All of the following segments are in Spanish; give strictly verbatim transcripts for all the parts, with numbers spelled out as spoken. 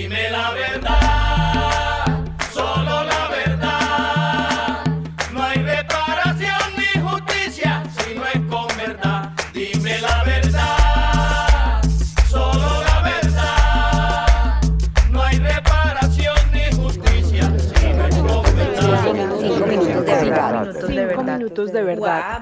Dime la verdad, solo la verdad. No hay reparación ni justicia si no es con verdad. Dime la verdad, solo la verdad. No hay reparación ni justicia si no es con verdad. Cinco minutos de verdad. Cinco minutos de verdad.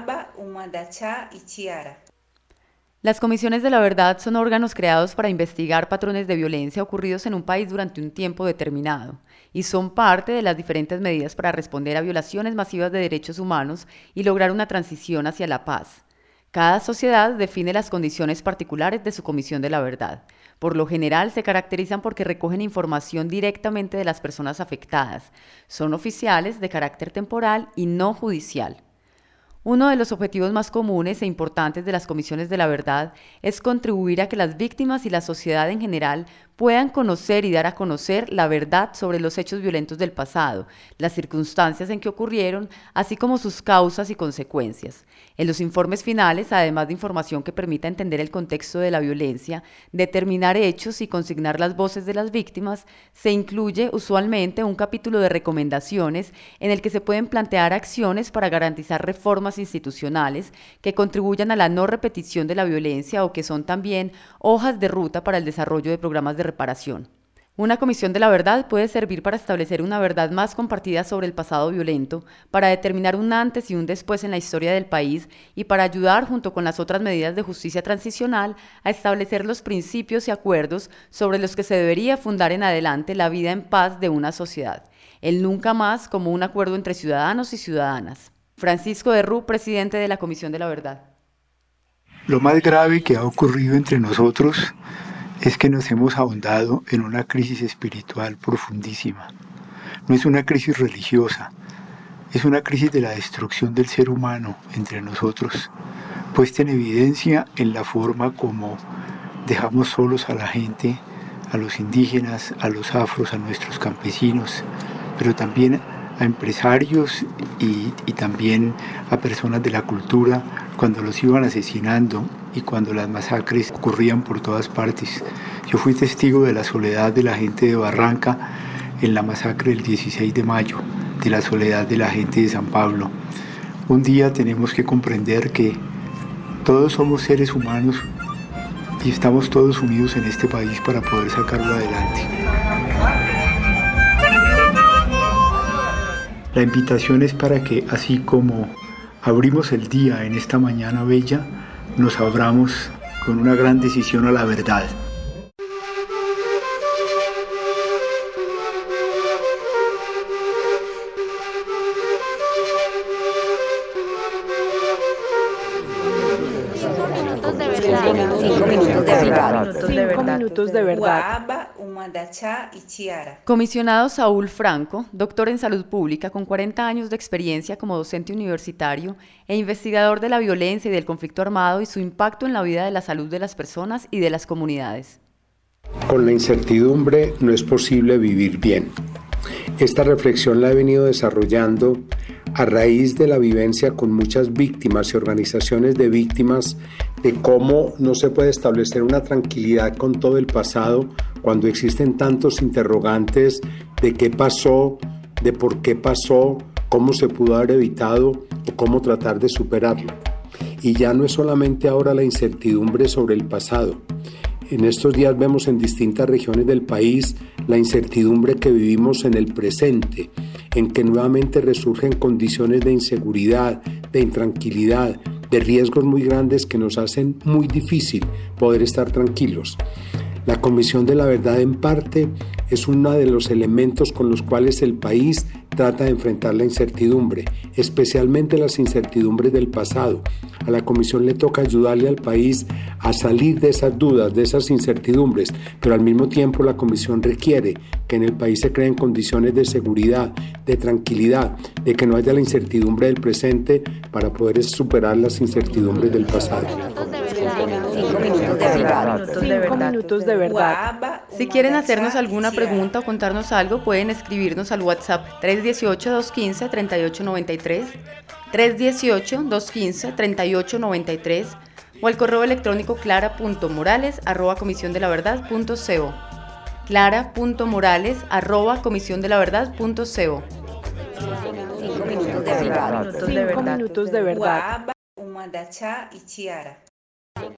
Las comisiones de la verdad son órganos creados para investigar patrones de violencia ocurridos en un país durante un tiempo determinado y son parte de las diferentes medidas para responder a violaciones masivas de derechos humanos y lograr una transición hacia la paz. Cada sociedad define las condiciones particulares de su comisión de la verdad. Por lo general se caracterizan porque recogen información directamente de las personas afectadas. Son oficiales de carácter temporal y no judicial. Uno de los objetivos más comunes e importantes de las comisiones de la verdad es contribuir a que las víctimas y la sociedad en general puedan conocer y dar a conocer la verdad sobre los hechos violentos del pasado, las circunstancias en que ocurrieron, así como sus causas y consecuencias. En los informes finales, además de información que permita entender el contexto de la violencia, determinar hechos y consignar las voces de las víctimas, se incluye usualmente un capítulo de recomendaciones en el que se pueden plantear acciones para garantizar reformas institucionales que contribuyan a la no repetición de la violencia o que son también hojas de ruta para el desarrollo de programas de reparación. Una comisión de la verdad puede servir para establecer una verdad más compartida sobre el pasado violento, para determinar un antes y un después en la historia del país y para ayudar, junto con las otras medidas de justicia transicional, a establecer los principios y acuerdos sobre los que se debería fundar en adelante la vida en paz de una sociedad. El nunca más como un acuerdo entre ciudadanos y ciudadanas. Francisco de Rú, presidente de la Comisión de la Verdad. Lo más grave que ha ocurrido entre nosotros es que nos hemos ahondado en una crisis espiritual profundísima. No es una crisis religiosa, es una crisis de la destrucción del ser humano entre nosotros, puesta en evidencia en la forma como dejamos solos a la gente, a los indígenas, a los afros, a nuestros campesinos, pero también a empresarios y, y también a personas de la cultura cuando los iban asesinando y cuando las masacres ocurrían por todas partes. Yo fui testigo de la soledad de la gente de Barranca en la masacre del dieciséis de mayo, de la soledad de la gente de San Pablo. Un día tenemos que comprender que todos somos seres humanos y estamos todos unidos en este país para poder sacarlo adelante. La invitación es para que, así como abrimos el día en esta mañana bella, nos abramos con una gran decisión a la verdad. Cinco minutos de verdad. Cinco minutos de verdad. Comisionado Saúl Franco, doctor en salud pública con cuarenta años de experiencia como docente universitario e investigador de la violencia y del conflicto armado y su impacto en la vida de la salud de las personas y de las comunidades. Con la incertidumbre no es posible vivir bien. Esta reflexión la he venido desarrollando a raíz de la vivencia con muchas víctimas y organizaciones de víctimas de cómo no se puede establecer una tranquilidad con todo el pasado cuando existen tantos interrogantes de qué pasó, de por qué pasó, cómo se pudo haber evitado o cómo tratar de superarlo. Y ya no es solamente ahora la incertidumbre sobre el pasado. En estos días vemos en distintas regiones del país la incertidumbre que vivimos en el presente, en que nuevamente resurgen condiciones de inseguridad, de intranquilidad, de riesgos muy grandes que nos hacen muy difícil poder estar tranquilos. La Comisión de la Verdad, en parte, es uno de los elementos con los cuales el país trata de enfrentar la incertidumbre, especialmente las incertidumbres del pasado. A la Comisión le toca ayudarle al país a salir de esas dudas, de esas incertidumbres, pero al mismo tiempo la Comisión requiere que en el país se creen condiciones de seguridad, de tranquilidad, de que no haya la incertidumbre del presente para poder superar las incertidumbres del pasado. Cinco minutos de verdad. Cinco minutos de verdad. Si quieren hacernos alguna pregunta o contarnos algo, pueden escribirnos al WhatsApp tres uno ocho, dos uno cinco, tres ocho nueve tres, tres uno ocho, dos uno cinco, tres ocho nueve tres o al correo electrónico clara punto morales arroba comisión de la verdad punto co. clara punto morales arroba comisión de la verdad punto co. Cinco minutos de verdad. Cinco minutos de verdad. Uma da Cha y Chiara.